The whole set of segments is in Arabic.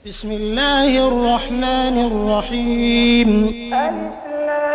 بسم الله الرحمن الرحيم. الم.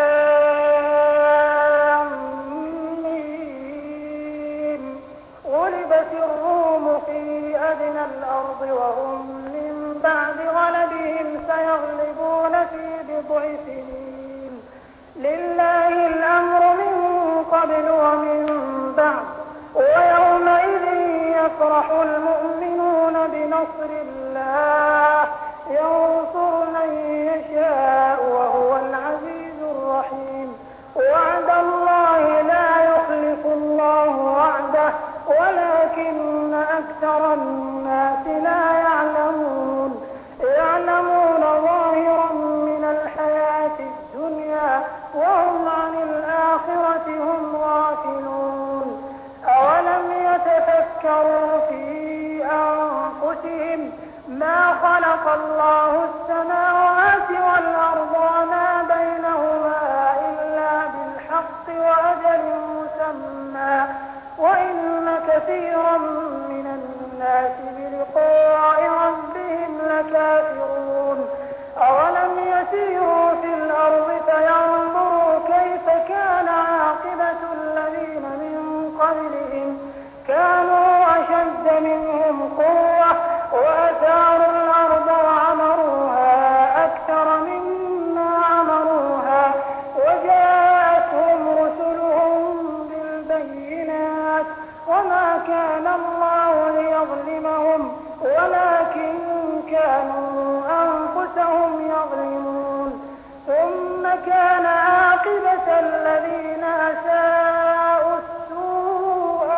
غلبت الروم في أدنى الأرض وهم من بعد غلبهم سيغلبون في بضع سنين. لله الأمر من قبل ومن بعد ويومئذ يفرح المؤمنون بنصر الله ينصر من يشاء وهو العزيز الرحيم. وعد الله لا يخلف الله وعده ولكن أكثر الناس لا يعلمون ظاهرا من الحياة الدنيا وهم عن الآخرة هم غافلون. أولم يتفكروا في أنفسهم ما خلق الله السماوات والأرض وما بينهما إلا بالحق وأجل مسمى وإن كثيرا من الناس بلقاء ربهم لكافرون. أولم يسيروا في الأرض فينظروا كيف كان عاقبة الذين من قبلهم كانوا أشد منهم قوة وأثاروا الأرض وعمروها أكثر مما عمروها وجاءتهم رسلهم بالبينات وما كان الله ليظلمهم ولكن كانوا أنفسهم يظلمون. ثم كان عاقبة الذين أساءوا السوء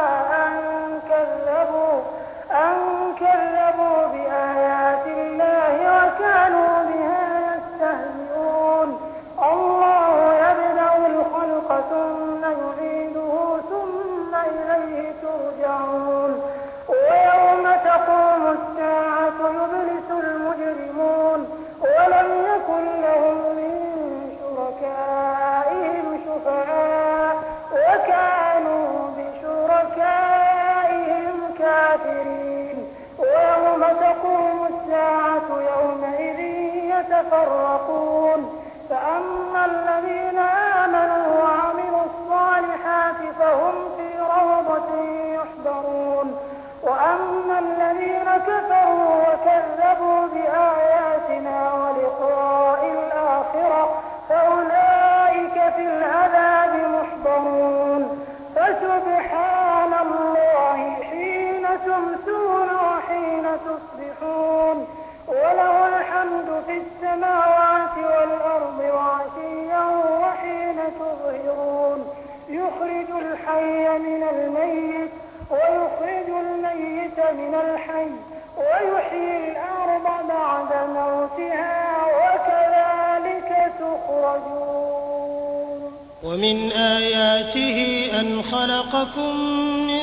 أن كذبوا بآيات الله وكانوا بها يستهزئون. الله يبدأ الخلق ثم يعيده ثم إليه ترجعون. ويوم تقوم الساعة يبلس المجرمون ولم يكن لهم من شركائهم شفعاء وكانوا بشركائهم كافرين. ويوم تقوم الساعة يومئذ يتفرقون فأما الذين آمنوا وعملوا الصالحات فهم في روضة يحبرون وأما الذين كفروا وكذبوا بآياتنا ولقاء الآخرة فأولئك في العذاب محضرون. فسبحان الله حين تمسون وحين تصبحون وله الحمد في السماوات والأرض وعشيا وحين تظهرون. يخرج الحي من الميت ويخرج الميت من الحي ويحيي الأرض بعد موتها وكذلك تخرجون. ومن آياته أن خلقكم من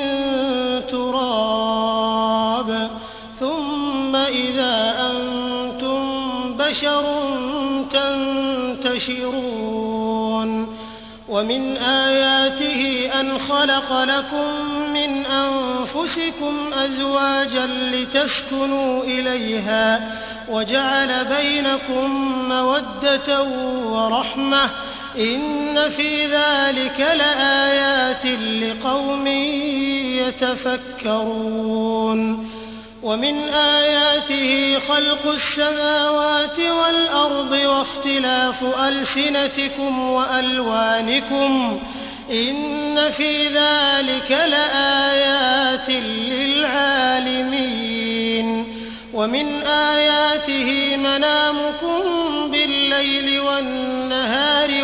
تراب ثم إذا أنتم بشر تنتشرون. ومن آياته أن خلق لكم من أنفسكم أزواجا لتسكنوا إليها وجعل بينكم مودة ورحمة إن في ذلك لآيات لقوم يتفكرون. ومن آياته خلق السماوات والأرض واختلاف ألسنتكم وألوانكم إن في ذلك لآيات للعالمين. ومن آياته منامكم بالليل والنهار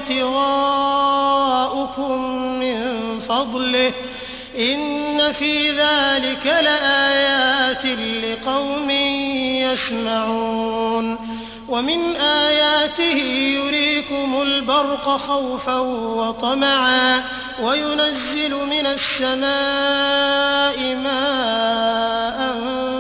وابتغاؤكم من فضله إن في ذلك لآيات لقوم يسمعون. ومن آياته يريكم البرق خوفا وطمعا وينزل من السماء ماء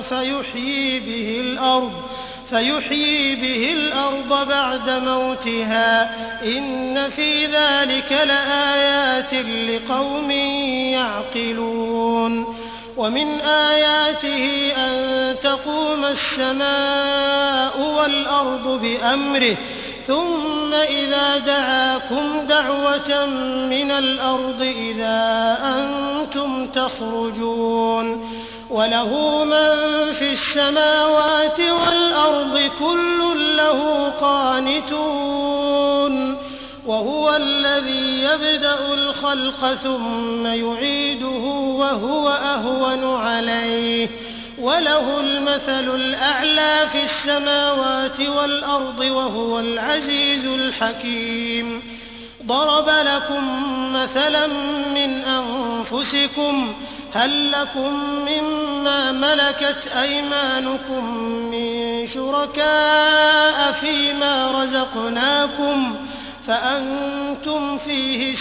فيحيي به الأرض بعد موتها إن في ذلك لآيات لقوم يعقلون. ومن آياته أن تقوم السماء والأرض بأمره ثم إذا دعاكم دعوة من الأرض إذا أنتم تخرجون وله من في السماوات والأرض كل له قانتون وهو الذي يبدأ الخلق ثم يعيده وهو أهون عليه وله المثل الأعلى في السماوات والأرض وهو العزيز الحكيم ضرب لكم مثلا من أنفسكم هل لكم مما ملكت أيمانكم من شركاء فيما رزقناكم فأنتم فيه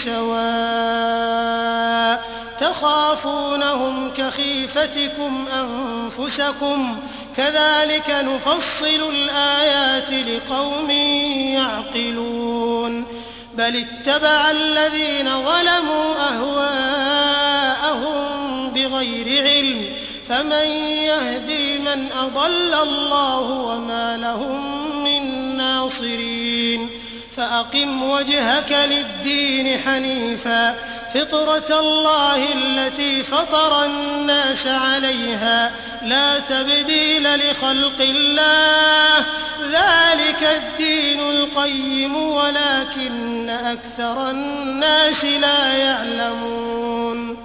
سواء تخافونهم كخيفتكم أنفسكم كذلك نفصل الآيات لقوم يعقلون بل اتبع الذين ظلموا أهواءهم بغير علم فمن يهدي من أضل الله وما لهم من ناصرين فأقم وجهك للدين حنيفا فطرة الله التي فطر الناس عليها لا تبديل لخلق الله ذلك الدين القيم ولكن أكثر الناس لا يعلمون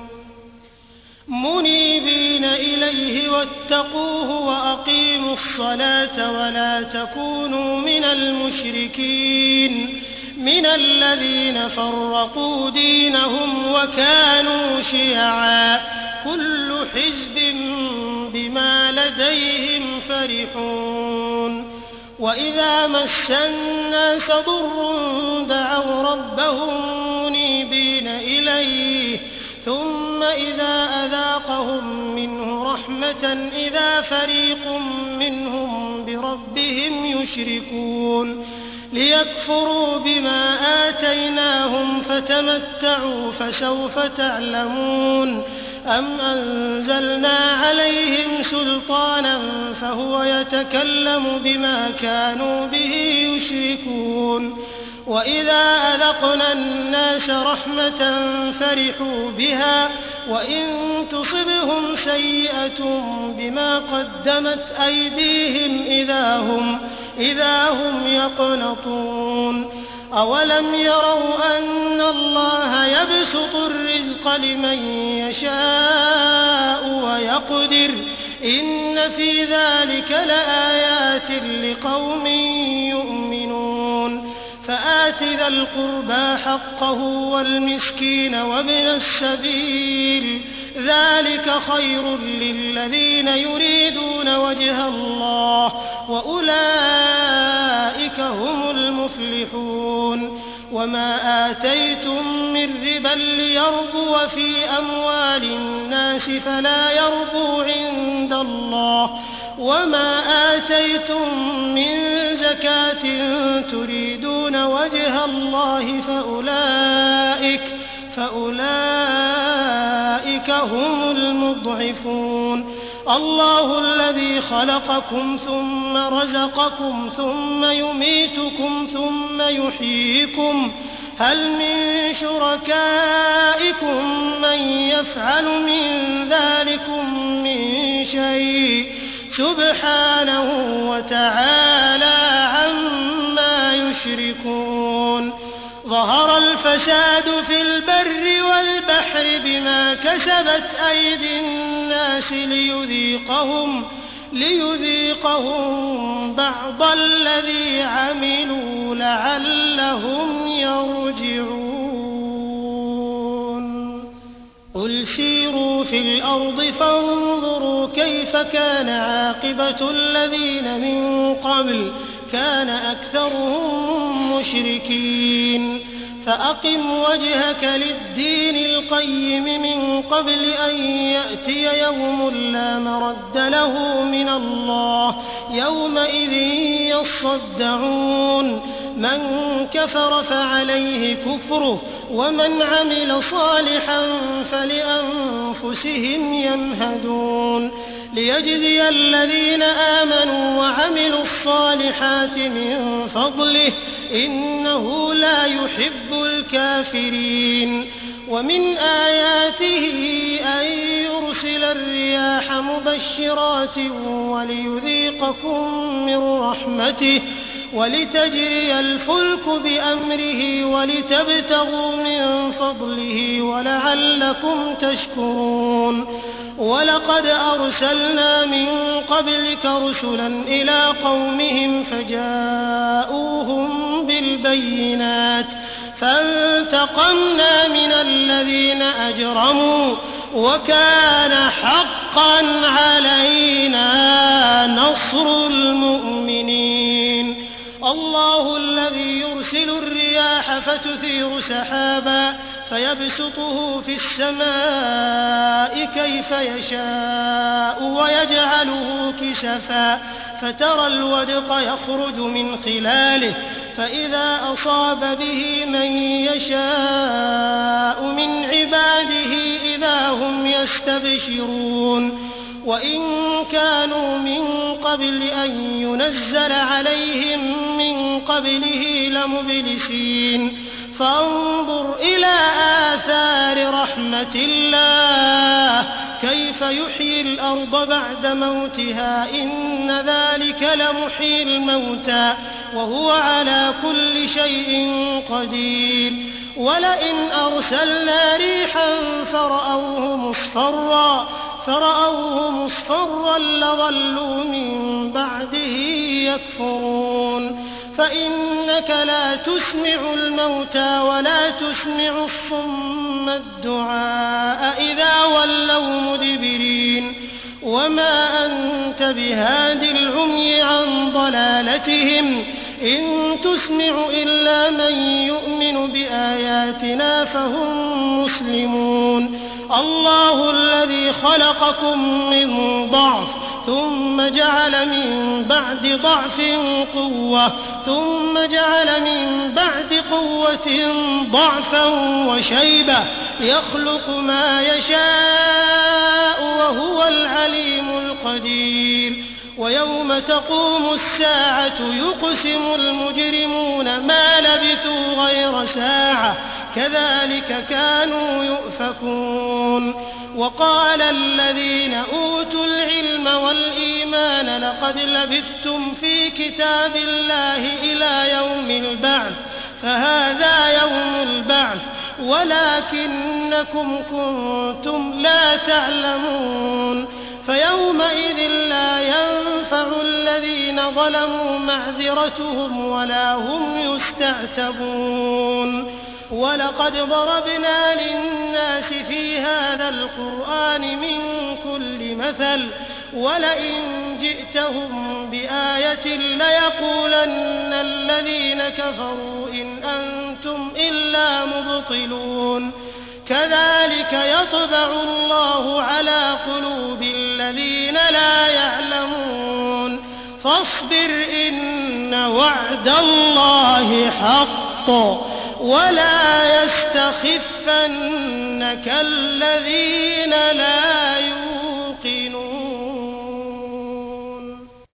منيبين إليه واتقوه وأقيموا الصلاة ولا تكونوا من المشركين من الذين فرقوا دينهم وكانوا شيعا كل حزب بما لديهم فرحون وإذا مس الناس ضر دعوا ربهم منيبين إليه ثم إذا أذاقهم منه رحمة إذا فريق منهم بربهم يشركون ليكفروا بما آتيناهم فتمتعوا فسوف تعلمون أم أنزلنا عليهم سلطانا فهو يتكلم بما كانوا به يشركون وإذا أذقنا الناس رحمة فرحوا بها وإن تصبهم سيئة بما قدمت أيديهم إذا هم يقنطون أولم يروا أن الله يبسط الرزق لمن يشاء ويقدر إن في ذلك لآيات لقوم يؤمنون فآت ذا القربى حقه والمسكين وابن السبيل ذلك خير للذين يريدون وجه الله وأولئك هم المفلحون وما آتيتم من ربا ليربو في أموال الناس فلا يربو عند الله وما آتيتم من زكاة تريدون وجه الله فأولئك هم المضعفون الله الذي خلقكم ثم رزقكم ثم يميتكم ثم يحييكم هل من شركائكم من يفعل من ذلكم من شيء سبحانه وتعالى عما يشركون ظهر الفساد في البر والبحر بما كسبت أيدي الناس ليذيقهم بعض الذي عملوا لعلهم يرجعون قل سيروا في الأرض فانظروا كيف كان عاقبة الذين من قبل كان أكثرهم مشركين فأقم وجهك للدين القيم من قبل أن يأتي يوم لا مرد له من الله يومئذ يصدعون من كفر فعليه كفره ومن عمل صالحا فلأنفسهم يمهدون ليجزي الذين آمنوا وعملوا الصالحات من فضله إنه لا يحب الكافرين ومن آياته أن يرسل الرياح مبشرات وليذيقكم من رحمته ولتجري الفلك بأمره ولتبتغوا من فضله ولعلكم تشكرون ولقد أرسلنا من قبلك رسلا إلى قومهم فجاءوهم بالبينات فانتقمنا من الذين أجرموا وكان حقا علينا نصر المؤمنين الله الذي يرسل الرياح فتثير سحابا فيبسطه في السماء كيف يشاء ويجعله كسفا فترى الودق يخرج من خلاله فإذا أصاب به من يشاء من عباده إذا هم يستبشرون وإن كانوا من قبل أن ينزل عليهم من قبله لمبلسين فانظر إلى آثار رحمة الله كيف يحيي الأرض بعد موتها إن ذلك لمحيي الموتى وهو على كل شيء قدير ولئن أرسلنا ريحا فرأوه مصفرا لظلوا من بعده يكفرون فإنك لا تسمع الموتى ولا تسمع الصم الدعاء إذا ولوا مدبرين وما أنت بهاد العمي عن ضلالتهم إن تسمع إلا من يؤمن بآياتنا فهم مسلمون الله الذي خلقكم من ضعف ثم جعل من بعد ضعف قوة ثم جعل من بعد قوة ضعفا وشيبة يخلق ما يشاء وهو العليم القدير ويوم تقوم الساعة يقسم المجرمون ما لبثوا غير ساعة كذلك كانوا يؤفكون وقال الذين أوتوا العلم والإيمان لقد لبثتم في كتاب الله إلى يوم البعث فهذا يوم البعث ولكنكم كنتم لا تعلمون فيومئذ لا ينفع الذين ظلموا معذرتهم ولا هم يستعتبون ولقد ضربنا للناس في هذا القرآن من كل مثل ولئن جئتهم بآية ليقولن الذين كفروا إن أنتم إلا مبطلون كذلك يطبع الله على قلوب الذين لا يعلمون فاصبر إن وعد الله حق ولا يستخفنك الذين لا يؤمنون